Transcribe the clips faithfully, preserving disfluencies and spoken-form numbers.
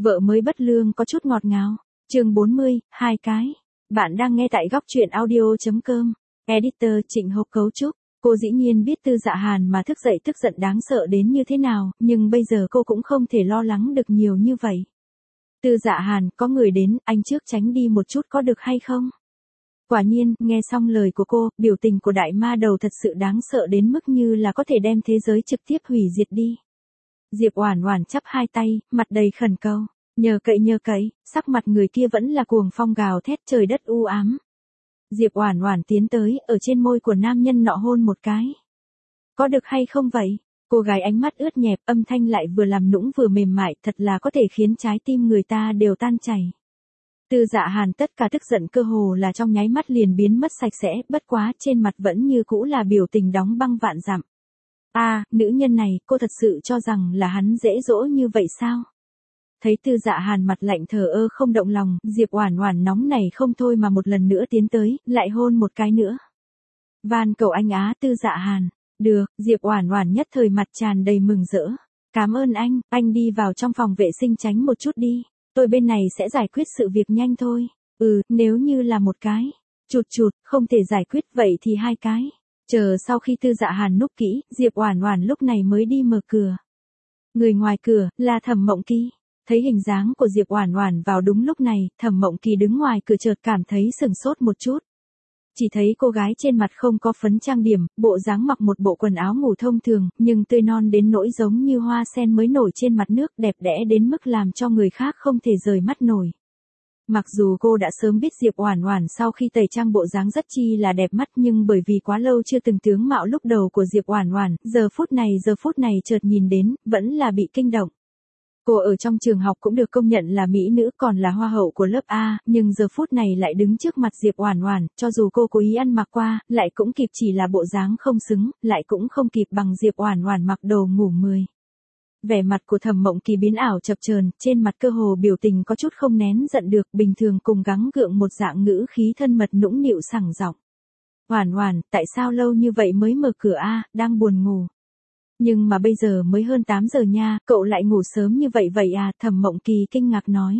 Vợ mới bất lương có chút ngọt ngào. Chương bốn mươi, hai cái. Bạn đang nghe tại góc truyện audio.com. Editor Trịnh Hộp cấu trúc. Cô dĩ nhiên biết Tư Dạ Hàn mà thức dậy tức giận đáng sợ đến như thế nào, nhưng bây giờ cô cũng không thể lo lắng được nhiều như vậy. Tư Dạ Hàn, có người đến, anh trước tránh đi một chút có được hay không? Quả nhiên, nghe xong lời của cô, biểu tình của đại ma đầu thật sự đáng sợ đến mức như là có thể đem thế giới trực tiếp hủy diệt đi. Diệp Oản Oản chắp hai tay, mặt đầy khẩn cầu, nhờ cậy nhờ cậy, sắc mặt người kia vẫn là cuồng phong gào thét trời đất u ám. Diệp Oản Oản tiến tới, ở trên môi của nam nhân nọ hôn một cái. Có được hay không vậy? Cô gái ánh mắt ướt nhẹp, âm thanh lại vừa làm nũng vừa mềm mại, thật là có thể khiến trái tim người ta đều tan chảy. Tư Dạ Hàn tất cả tức giận cơ hồ là trong nháy mắt liền biến mất sạch sẽ, bất quá trên mặt vẫn như cũ là biểu tình đóng băng vạn dặm. A, à, nữ nhân này, cô thật sự cho rằng là hắn dễ dỗ như vậy sao? Thấy Tư Dạ Hàn mặt lạnh thờ ơ không động lòng, Diệp Oản Oản nóng này không thôi mà một lần nữa tiến tới, lại hôn một cái nữa. Van cầu anh á Tư Dạ Hàn. Được, Diệp Oản Oản nhất thời mặt tràn đầy mừng rỡ. Cảm ơn anh, anh đi vào trong phòng vệ sinh tránh một chút đi. Tôi bên này sẽ giải quyết sự việc nhanh thôi. Ừ, nếu như là một cái. Chụt chụt, không thể giải quyết vậy thì hai cái. Chờ sau khi Tư Dạ Hàn núp kỹ, Diệp Oản Oản lúc này mới đi mở cửa. Người ngoài cửa, là Thẩm Mộng Kỳ. Thấy hình dáng của Diệp Oản Oản vào đúng lúc này, Thẩm Mộng Kỳ đứng ngoài cửa chợt cảm thấy sửng sốt một chút. Chỉ thấy cô gái trên mặt không có phấn trang điểm, bộ dáng mặc một bộ quần áo ngủ thông thường, nhưng tươi non đến nỗi giống như hoa sen mới nổi trên mặt nước, đẹp đẽ đến mức làm cho người khác không thể rời mắt nổi. Mặc dù cô đã sớm biết Diệp Oản Oản sau khi tẩy trang bộ dáng rất chi là đẹp mắt, nhưng bởi vì quá lâu chưa từng tướng mạo lúc đầu của Diệp Oản Oản, giờ phút này giờ phút này chợt nhìn đến, vẫn là bị kinh động. Cô ở trong trường học cũng được công nhận là mỹ nữ còn là hoa hậu của lớp A, nhưng giờ phút này lại đứng trước mặt Diệp Oản Oản, cho dù cô cố ý ăn mặc qua, lại cũng kịp chỉ là bộ dáng không xứng, lại cũng không kịp bằng Diệp Oản Oản mặc đồ ngủ mười. Vẻ mặt của Thẩm Mộng Kỳ biến ảo chập chờn, trên mặt cơ hồ biểu tình có chút không nén giận được, bình thường cùng gắng gượng một dạng ngữ khí thân mật nũng nịu sảng giọng. Oản Oản, tại sao lâu như vậy mới mở cửa a, đang buồn ngủ. Nhưng mà bây giờ mới hơn tám giờ nha, cậu lại ngủ sớm như vậy vậy à, Thẩm Mộng Kỳ kinh ngạc nói.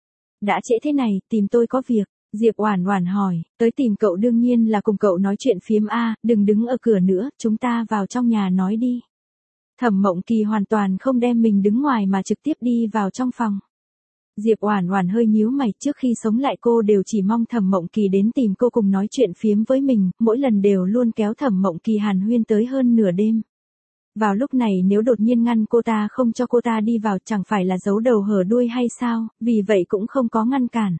Đã trễ thế này, tìm tôi có việc, Diệp Oản Oản hỏi, tới tìm cậu đương nhiên là cùng cậu nói chuyện phiếm a, đừng đứng ở cửa nữa, chúng ta vào trong nhà nói đi. Thẩm Mộng Kỳ hoàn toàn không đem mình đứng ngoài mà trực tiếp đi vào trong phòng. Diệp Oản Oản hơi nhíu mày, trước khi sống lại cô đều chỉ mong Thẩm Mộng Kỳ đến tìm cô cùng nói chuyện phiếm với mình, mỗi lần đều luôn kéo Thẩm Mộng Kỳ hàn huyên tới hơn nửa đêm. Vào lúc này nếu đột nhiên ngăn cô ta không cho cô ta đi vào chẳng phải là giấu đầu hở đuôi hay sao, vì vậy cũng không có ngăn cản.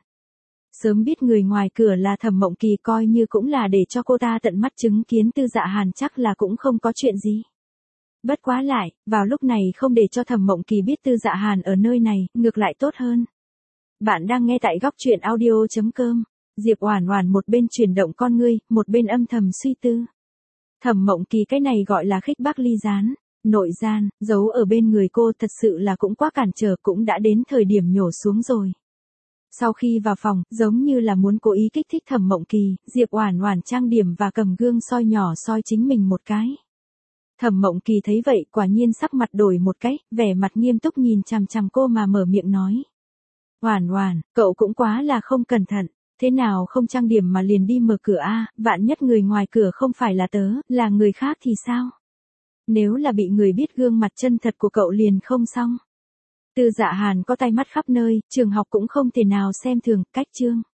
Sớm biết người ngoài cửa là Thẩm Mộng Kỳ coi như cũng là để cho cô ta tận mắt chứng kiến Tư Dạ Hàn chắc là cũng không có chuyện gì. Bất quá lại, vào lúc này không để cho Thẩm Mộng Kỳ biết Tư Dạ Hàn ở nơi này, ngược lại tốt hơn. Bạn đang nghe tại góc truyện audio.com. Diệp Oản Oản một bên chuyển động con ngươi, một bên âm thầm suy tư. Thẩm Mộng Kỳ cái này gọi là khích bác ly gián, nội gian, giấu ở bên người cô thật sự là cũng quá cản trở, cũng đã đến thời điểm nhổ xuống rồi. Sau khi vào phòng, giống như là muốn cố ý kích thích Thẩm Mộng Kỳ, Diệp Oản Oản trang điểm và cầm gương soi nhỏ soi chính mình một cái. Thẩm Mộng Kỳ thấy vậy, quả nhiên sắc mặt đổi một cái, vẻ mặt nghiêm túc nhìn chằm chằm cô mà mở miệng nói. Oản Oản, cậu cũng quá là không cẩn thận. Thế nào không trang điểm mà liền đi mở cửa a, vạn nhất người ngoài cửa không phải là tớ, là người khác thì sao? Nếu là bị người biết gương mặt chân thật của cậu liền không xong. Tư Dạ Hàn có tay mắt khắp nơi, trường học cũng không thể nào xem thường, cách chương.